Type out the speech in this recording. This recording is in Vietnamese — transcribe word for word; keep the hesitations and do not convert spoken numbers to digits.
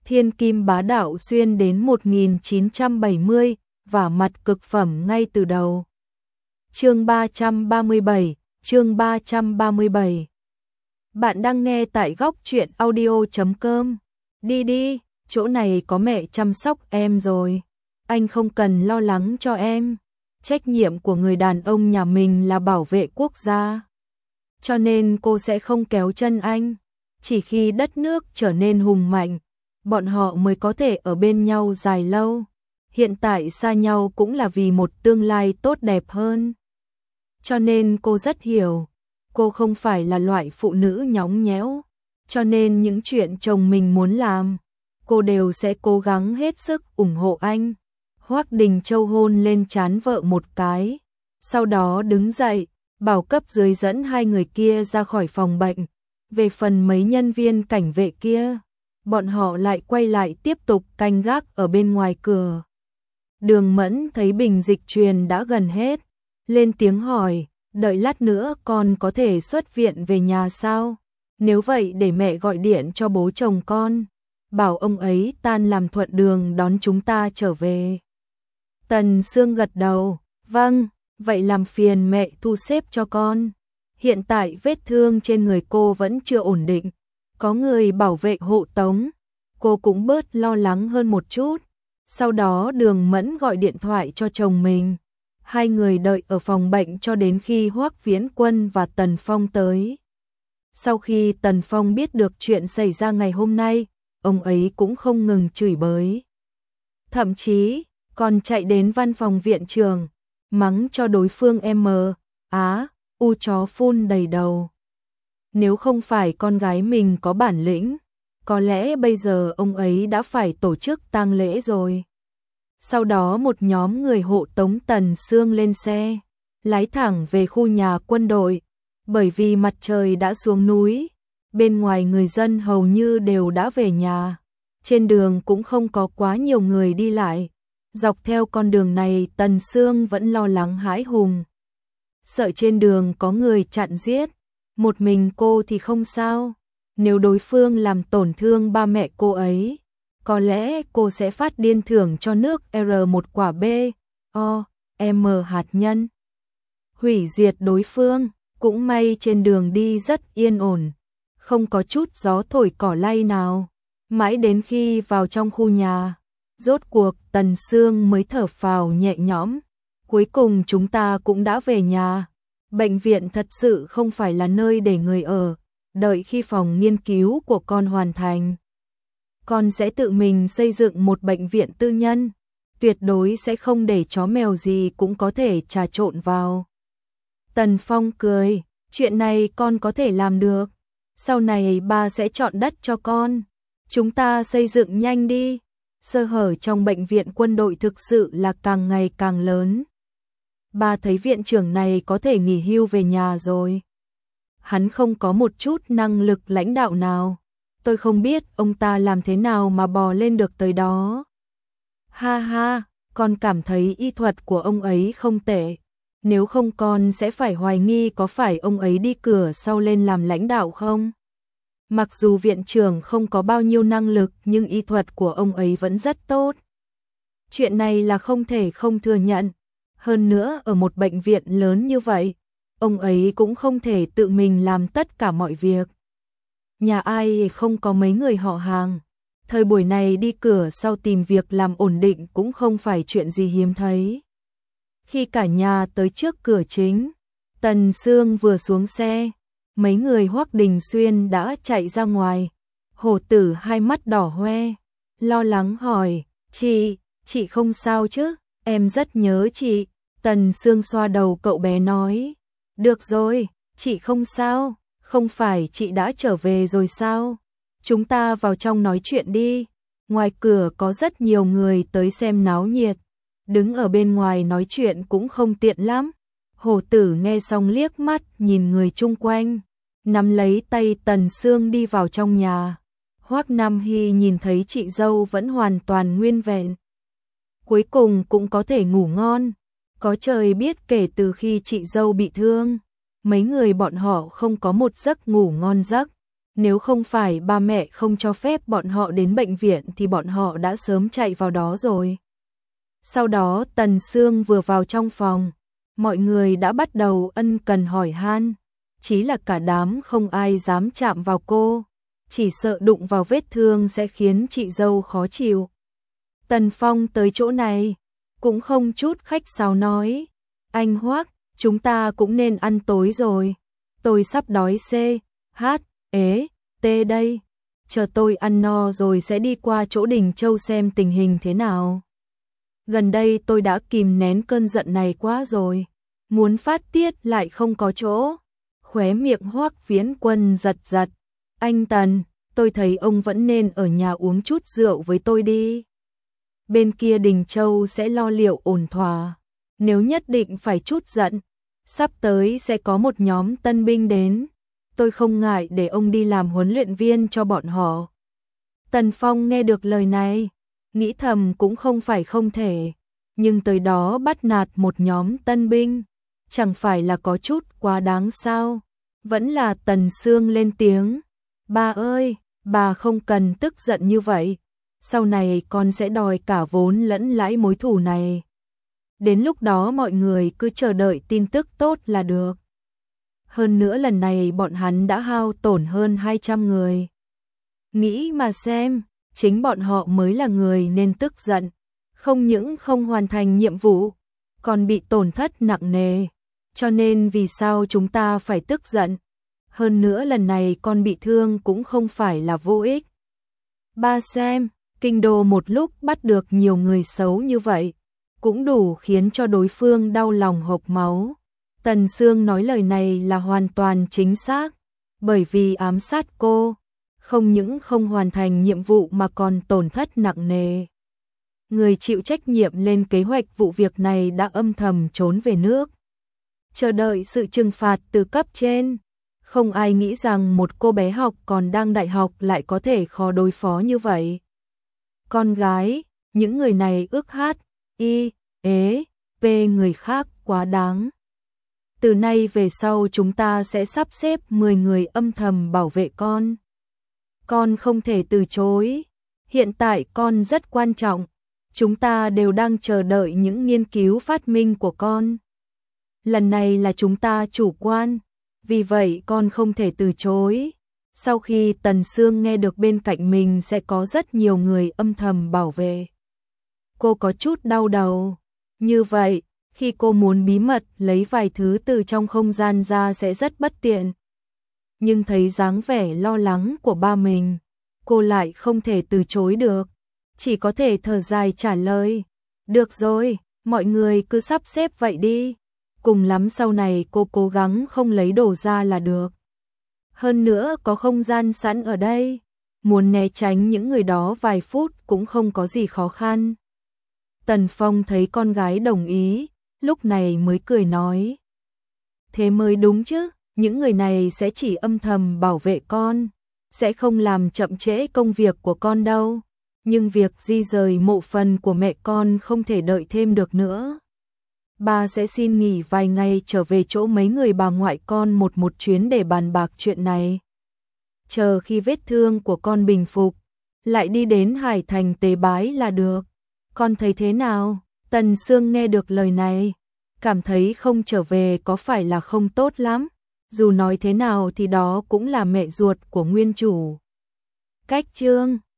Thiên kim bá đạo xuyên đến một nghìn chín trăm bảy mươi, và mặt cực phẩm ngay từ đầu. Chương ba trăm ba mươi bảy, chương ba trăm ba mươi bảy. Bạn đang nghe tại góc truyện audio chấm com. Đi đi, chỗ này có mẹ chăm sóc em rồi. Anh không cần lo lắng cho em. Trách nhiệm của người đàn ông nhà mình là bảo vệ quốc gia. Cho nên cô sẽ không kéo chân anh. Chỉ khi đất nước trở nên hùng mạnh, bọn họ mới có thể ở bên nhau dài lâu. Hiện tại xa nhau cũng là vì một tương lai tốt đẹp hơn. Cho nên cô rất hiểu, cô không phải là loại phụ nữ nhõng nhẽo. Cho nên những chuyện chồng mình muốn làm, cô đều sẽ cố gắng hết sức ủng hộ anh. Hoắc Đình Châu hôn lên trán vợ một cái, sau đó đứng dậy, bảo cấp dưới dẫn hai người kia ra khỏi phòng bệnh. Về phần mấy nhân viên cảnh vệ kia, bọn họ lại quay lại tiếp tục canh gác ở bên ngoài cửa. Đường Mẫn thấy bình dịch truyền đã gần hết, lên tiếng hỏi, đợi lát nữa con có thể xuất viện về nhà sao? Nếu vậy để mẹ gọi điện cho bố chồng con, bảo ông ấy tan làm thuận đường đón chúng ta trở về. Tần Sương gật đầu, vâng, vậy làm phiền mẹ thu xếp cho con. Hiện tại vết thương trên người cô vẫn chưa ổn định, có người bảo vệ hộ tống, cô cũng bớt lo lắng hơn một chút. Sau đó Đường Mẫn gọi điện thoại cho chồng mình. Hai người đợi ở phòng bệnh cho đến khi Hoắc Viễn Quân và Tần Phong tới. Sau khi Tần Phong biết được chuyện xảy ra ngày hôm nay, ông ấy cũng không ngừng chửi bới. Thậm chí, còn chạy đến văn phòng viện trưởng, mắng cho đối phương em á, u chó phun đầy đầu. Nếu không phải con gái mình có bản lĩnh, có lẽ bây giờ ông ấy đã phải tổ chức tang lễ rồi. Sau đó một nhóm người hộ tống Tần Sương lên xe, lái thẳng về khu nhà quân đội. Bởi vì mặt trời đã xuống núi, bên ngoài người dân hầu như đều đã về nhà. Trên đường cũng không có quá nhiều người đi lại. Dọc theo con đường này Tần Sương vẫn lo lắng hãi hùng. Sợ trên đường có người chặn giết. Một mình cô thì không sao. Nếu đối phương làm tổn thương ba mẹ cô ấy, có lẽ cô sẽ phát điên thưởng cho nước R một quả B, O, M hạt nhân. Hủy diệt đối phương. Cũng may trên đường đi rất yên ổn, không có chút gió thổi cỏ lay nào. Mãi đến khi vào trong khu nhà, rốt cuộc Tần Sương mới thở phào nhẹ nhõm. Cuối cùng chúng ta cũng đã về nhà. Bệnh viện thật sự không phải là nơi để người ở. Đợi khi phòng nghiên cứu của con hoàn thành, con sẽ tự mình xây dựng một bệnh viện tư nhân. Tuyệt đối sẽ không để chó mèo gì cũng có thể trà trộn vào. Tần Phong cười, chuyện này con có thể làm được. Sau này ba sẽ chọn đất cho con. Chúng ta xây dựng nhanh đi. Sơ hở trong bệnh viện quân đội thực sự là càng ngày càng lớn. Ba thấy viện trưởng này có thể nghỉ hưu về nhà rồi. Hắn không có một chút năng lực lãnh đạo nào. Tôi không biết ông ta làm thế nào mà bò lên được tới đó. Ha ha, con cảm thấy y thuật của ông ấy không tệ. Nếu không con sẽ phải hoài nghi có phải ông ấy đi cửa sau lên làm lãnh đạo không? Mặc dù viện trưởng không có bao nhiêu năng lực nhưng y thuật của ông ấy vẫn rất tốt. Chuyện này là không thể không thừa nhận. Hơn nữa ở một bệnh viện lớn như vậy, ông ấy cũng không thể tự mình làm tất cả mọi việc. Nhà ai không có mấy người họ hàng. Thời buổi này đi cửa sau tìm việc làm ổn định cũng không phải chuyện gì hiếm thấy. Khi cả nhà tới trước cửa chính, Tần Sương vừa xuống xe, mấy người Hoắc Đình Xuyên đã chạy ra ngoài. Hổ Tử hai mắt đỏ hoe, lo lắng hỏi, chị, chị không sao chứ, em rất nhớ chị. Tần Sương xoa đầu cậu bé nói, được rồi, chị không sao, không phải chị đã trở về rồi sao? Chúng ta vào trong nói chuyện đi, ngoài cửa có rất nhiều người tới xem náo nhiệt. Đứng ở bên ngoài nói chuyện cũng không tiện lắm. Hổ Tử nghe xong liếc mắt nhìn người chung quanh, nắm lấy tay Tần Sương đi vào trong nhà. Hoắc Nam Hy nhìn thấy chị dâu vẫn hoàn toàn nguyên vẹn, cuối cùng cũng có thể ngủ ngon. Có trời biết kể từ khi chị dâu bị thương, mấy người bọn họ không có một giấc ngủ ngon giấc. Nếu không phải ba mẹ không cho phép bọn họ đến bệnh viện thì bọn họ đã sớm chạy vào đó rồi. Sau đó Tần Sương vừa vào trong phòng, mọi người đã bắt đầu ân cần hỏi han, chỉ là cả đám không ai dám chạm vào cô, chỉ sợ đụng vào vết thương sẽ khiến chị dâu khó chịu. Tần Phong tới chỗ này, cũng không chút khách sáo nói, anh Hoắc, chúng ta cũng nên ăn tối rồi, tôi sắp đói c, h, ế, t đây, chờ tôi ăn no rồi sẽ đi qua chỗ Đình Châu xem tình hình thế nào. Gần đây tôi đã kìm nén cơn giận này quá rồi, muốn phát tiết lại không có chỗ. Khóe miệng Hoắc Viễn Quân giật giật, anh Tần, tôi thấy ông vẫn nên ở nhà uống chút rượu với tôi đi. Bên kia Đình Châu sẽ lo liệu ổn thỏa, nếu nhất định phải chút giận, sắp tới sẽ có một nhóm tân binh đến, tôi không ngại để ông đi làm huấn luyện viên cho bọn họ. Tần Phong nghe được lời này, nghĩ thầm cũng không phải không thể, nhưng tới đó bắt nạt một nhóm tân binh, chẳng phải là có chút quá đáng sao? Vẫn là Tần Sương lên tiếng, ba ơi, bà không cần tức giận như vậy, sau này con sẽ đòi cả vốn lẫn lãi mối thù này. Đến lúc đó mọi người cứ chờ đợi tin tức tốt là được. Hơn nữa lần này bọn hắn đã hao tổn hơn hai trăm người. Nghĩ mà xem, chính bọn họ mới là người nên tức giận, không những không hoàn thành nhiệm vụ, còn bị tổn thất nặng nề, cho nên vì sao chúng ta phải tức giận. Hơn nữa lần này con bị thương cũng không phải là vô ích. Ba xem, kinh đô một lúc bắt được nhiều người xấu như vậy, cũng đủ khiến cho đối phương đau lòng hộc máu. Tần Sương nói lời này là hoàn toàn chính xác, bởi vì ám sát cô, không những không hoàn thành nhiệm vụ mà còn tổn thất nặng nề. Người chịu trách nhiệm lên kế hoạch vụ việc này đã âm thầm trốn về nước, chờ đợi sự trừng phạt từ cấp trên. Không ai nghĩ rằng một cô bé học còn đang đại học lại có thể khó đối phó như vậy. Con gái, những người này ước hát, y, ế, p người khác quá đáng. Từ nay về sau chúng ta sẽ sắp xếp mười người âm thầm bảo vệ con. Con không thể từ chối. Hiện tại con rất quan trọng. Chúng ta đều đang chờ đợi những nghiên cứu phát minh của con. Lần này là chúng ta chủ quan, vì vậy con không thể từ chối. Sau khi Tần Sương nghe được bên cạnh mình sẽ có rất nhiều người âm thầm bảo vệ, cô có chút đau đầu. Như vậy, khi cô muốn bí mật lấy vài thứ từ trong không gian ra sẽ rất bất tiện. Nhưng thấy dáng vẻ lo lắng của ba mình, cô lại không thể từ chối được, chỉ có thể thở dài trả lời. Được rồi, mọi người cứ sắp xếp vậy đi. Cùng lắm sau này cô cố gắng không lấy đồ ra là được. Hơn nữa có không gian sẵn ở đây, muốn né tránh những người đó vài phút cũng không có gì khó khăn. Tần Phong thấy con gái đồng ý, lúc này mới cười nói. Thế mới đúng chứ, những người này sẽ chỉ âm thầm bảo vệ con, sẽ không làm chậm trễ công việc của con đâu. Nhưng việc di rời mộ phần của mẹ con không thể đợi thêm được nữa. Ba sẽ xin nghỉ vài ngày trở về chỗ mấy người bà ngoại con một một chuyến để bàn bạc chuyện này. Chờ khi vết thương của con bình phục, lại đi đến Hải Thành tế bái là được. Con thấy thế nào? Tần Sương nghe được lời này, cảm thấy không trở về có phải là không tốt lắm. Dù nói thế nào thì đó cũng là mẹ ruột của nguyên chủ. Cách chương